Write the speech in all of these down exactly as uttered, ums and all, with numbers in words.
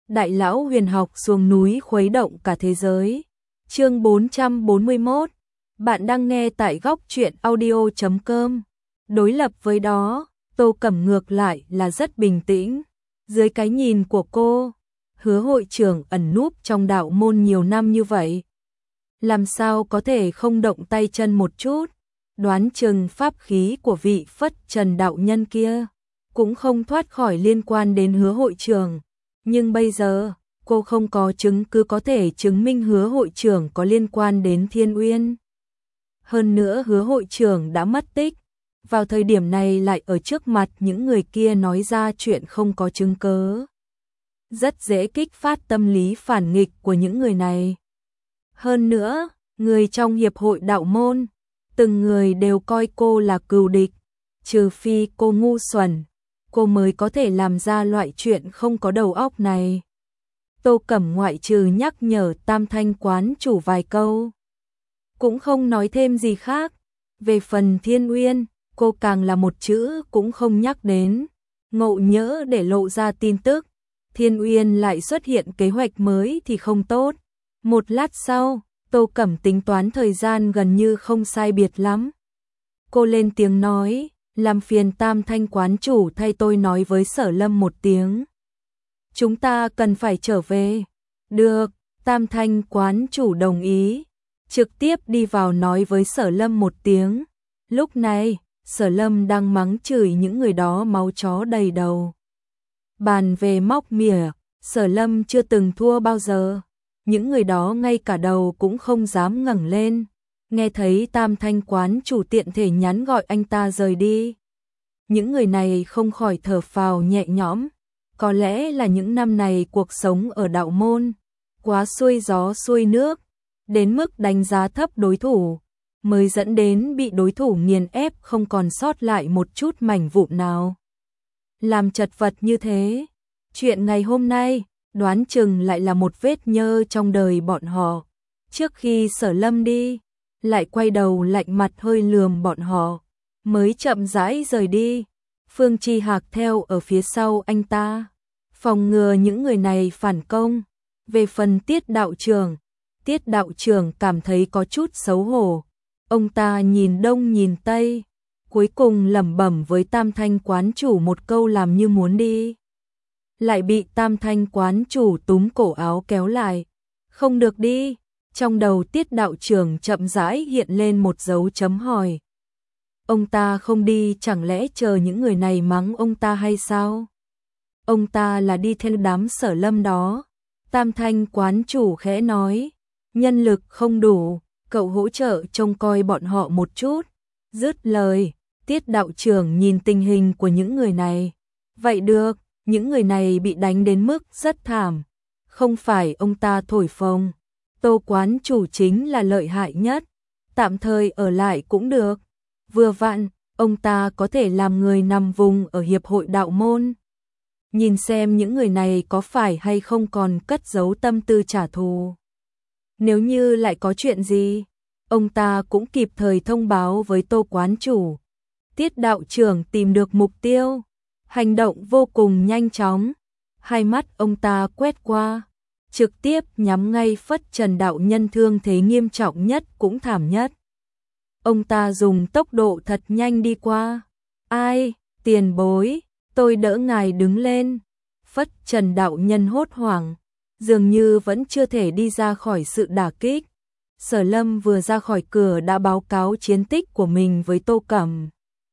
Đại lão huyền học xuống núi khuấy động cả thế giới. Chương bốn trăm bốn mươi mốt. Bạn đang nghe tại góc truyện audio chấm com. Đối lập với đó, Tô Cẩm ngược lại là rất bình tĩnh. Dưới cái nhìn của cô, Hứa hội trưởng ẩn núp trong đạo môn nhiều năm như vậy, làm sao có thể không động tay chân một chút. Đoán chừng pháp khí của vị Phất Trần đạo nhân kia cũng không thoát khỏi liên quan đến Hứa hội trưởng. Nhưng bây giờ, cô không có chứng cứ có thể chứng minh Hứa hội trưởng có liên quan đến Thiên Uyên. Hơn nữa Hứa hội trưởng đã mất tích, vào thời điểm này lại ở trước mặt những người kia nói ra chuyện không có chứng cứ, rất dễ kích phát tâm lý phản nghịch của những người này. Hơn nữa, người trong hiệp hội đạo môn, từng người đều coi cô là cừu địch, trừ phi cô ngu xuẩn, cô mới có thể làm ra loại chuyện không có đầu óc này. Tô Cẩm ngoại trừ nhắc nhở Tam Thanh quán chủ vài câu, cũng không nói thêm gì khác. Về phần Thiên Uyên, cô càng là một chữ cũng không nhắc đến. Ngộ nhỡ để lộ ra tin tức, Thiên Uyên lại xuất hiện kế hoạch mới thì không tốt. Một lát sau, Tô Cẩm tính toán thời gian gần như không sai biệt lắm. Cô lên tiếng nói, làm phiền Tam Thanh quán chủ thay tôi nói với Sở Lâm một tiếng. Chúng ta cần phải trở về. Được, Tam Thanh quán chủ đồng ý, trực tiếp đi vào nói với Sở Lâm một tiếng. Lúc này, Sở Lâm đang mắng chửi những người đó máu chó đầy đầu. Bàn về móc mỉa, Sở Lâm chưa từng thua bao giờ. Những người đó ngay cả đầu cũng không dám ngẩng lên. Nghe thấy Tam Thanh quán chủ tiện thể nhắn gọi anh ta rời đi, những người này không khỏi thở phào nhẹ nhõm. Có lẽ là những năm này cuộc sống ở đạo môn quá xuôi gió xuôi nước, đến mức đánh giá thấp đối thủ, mới dẫn đến bị đối thủ nghiền ép không còn sót lại một chút mảnh vụn nào, làm chật vật như thế. Chuyện ngày hôm nay đoán chừng lại là một vết nhơ trong đời bọn họ. Trước khi Sở Lâm đi, lại quay đầu lạnh mặt hơi lườm bọn họ, mới chậm rãi rời đi. Phương Chi Hạc theo ở phía sau anh ta, phòng ngừa những người này phản công. Về phần Tiết đạo trưởng, Tiết đạo trưởng cảm thấy có chút xấu hổ. Ông ta nhìn đông nhìn tây, cuối cùng lẩm bẩm với Tam Thanh quán chủ một câu làm như muốn đi, lại bị Tam Thanh quán chủ túm cổ áo kéo lại. Không được đi. Trong đầu Tiết đạo trưởng chậm rãi hiện lên một dấu chấm hỏi. Ông ta không đi chẳng lẽ chờ những người này mắng ông ta hay sao? Ông ta là đi theo đám Sở Lâm đó. Tam Thanh quán chủ khẽ nói, nhân lực không đủ, cậu hỗ trợ trông coi bọn họ một chút. Dứt lời, Tiết đạo trưởng nhìn tình hình của những người này. Vậy được, những người này bị đánh đến mức rất thảm, không phải ông ta thổi phồng. Tô quán chủ chính là lợi hại nhất, tạm thời ở lại cũng được. Vừa vặn, ông ta có thể làm người nằm vùng ở hiệp hội đạo môn, nhìn xem những người này có phải hay không còn cất giấu tâm tư trả thù. Nếu như lại có chuyện gì, ông ta cũng kịp thời thông báo với Tô quán chủ. Tiết đạo trưởng tìm được mục tiêu, hành động vô cùng nhanh chóng. Hai mắt ông ta quét qua, trực tiếp nhắm ngay Phất Trần đạo nhân thương thế nghiêm trọng nhất cũng thảm nhất. Ông ta dùng tốc độ thật nhanh đi qua. Ai, tiền bối, tôi đỡ ngài đứng lên. Phất Trần đạo nhân hốt hoảng, dường như vẫn chưa thể đi ra khỏi sự đả kích. Sở Lâm vừa ra khỏi cửa đã báo cáo chiến tích của mình với Tô Cẩm.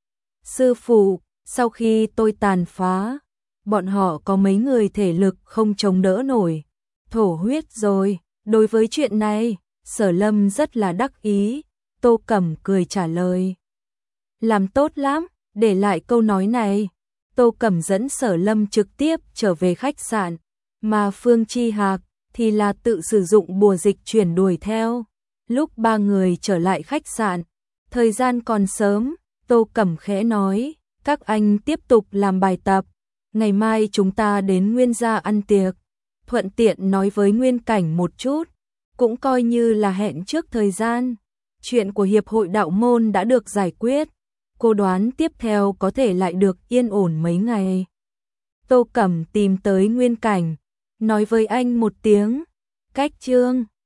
Sư phụ, sau khi tôi tàn phá, bọn họ có mấy người thể lực không chống đỡ nổi, thổ huyết rồi. Đối với chuyện này, Sở Lâm rất là đắc ý. Tô Cẩm cười trả lời, làm tốt lắm. Để lại câu nói này, Tô Cẩm dẫn Sở Lâm trực tiếp trở về khách sạn, mà Phương Chi Hạc thì là tự sử dụng bùa dịch chuyển đuổi theo. Lúc ba người trở lại khách sạn, thời gian còn sớm, Tô Cẩm khẽ nói, các anh tiếp tục làm bài tập, ngày mai chúng ta đến Nguyên gia ăn tiệc. Thuận tiện nói với Nguyên Cảnh một chút, cũng coi như là hẹn trước thời gian. Chuyện của hiệp hội đạo môn đã được giải quyết, cô đoán tiếp theo có thể lại được yên ổn mấy ngày. Tô Cẩm tìm tới Nguyên Cảnh, nói với anh một tiếng, cách Trương